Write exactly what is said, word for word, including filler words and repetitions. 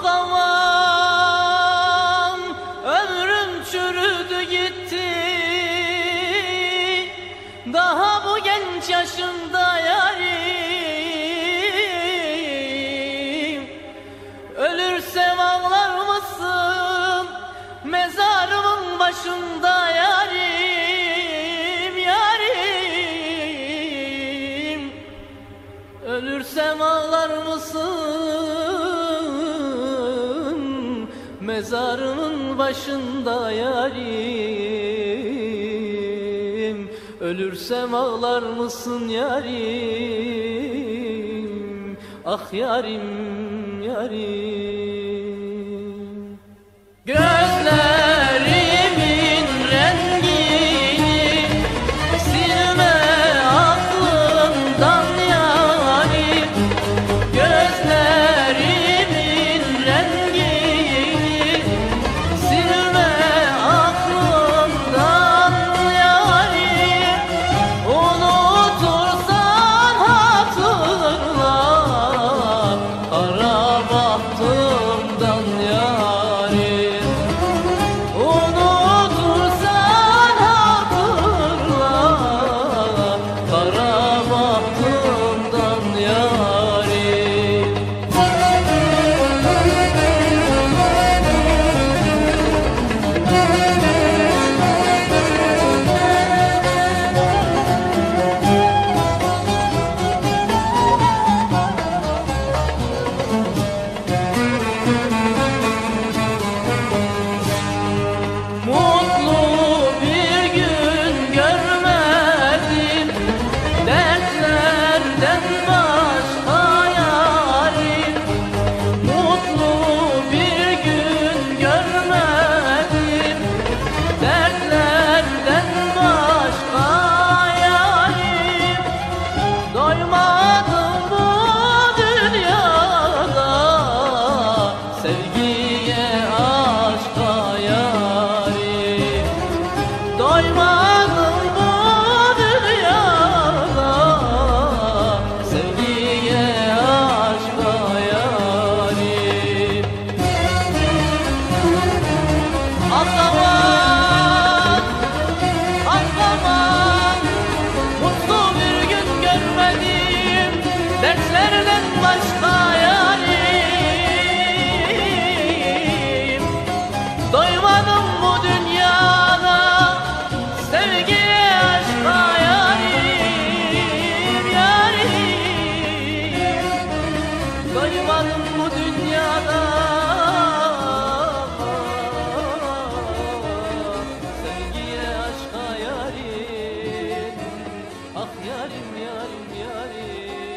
aman ömrüm çürüdü gitti. Daha bu genç yaşımda yarim, ölürsem ağlar mısın mezarımın başında yarim, yarim. Ölürsem ağlar mısın mezarımın başında yarim. Ölürsem ağlar mısın yarim, ah yarim, yarim. Gözlerimin rengini silme aklımdan yarim. Gözlerimin rengini silme aklımdan yarim. Unutursan hatırla kara bahtımdan yarim. Unutursan hatırla kara bahtımdan yarim. Mutlu bir gün görmedim, dertlerden başka yarim. Mutlu bir gün görmedim, dertlerden başka yarim. Doymadım bu dünyada sevgiye, aşka yarim. Doymadım bu dünyada sevgiye, aşka yarim. Ah aman, ah aman, mutlu bir gün görmedim, dertlerden başka yarim. Doymadım bu dünyada sevgiye, aşka yarim, yarim. Doymadım bu dünyada sevgiye, aşka yarim, ah yarim, yarim, yarim.